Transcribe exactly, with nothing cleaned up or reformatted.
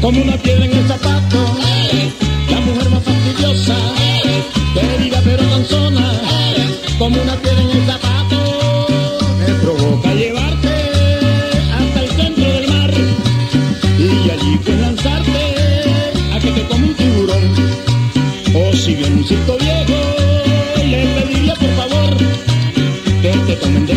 como una piedra en el zapato, la mujer más fastidiosa, querida pero cansona, como una piedra en el zapato, me provoca llevarte hasta el centro del mar y allí pues lanzarte a que te come un tiburón. O si bien un circo viejo, le pediría por favor que te tomen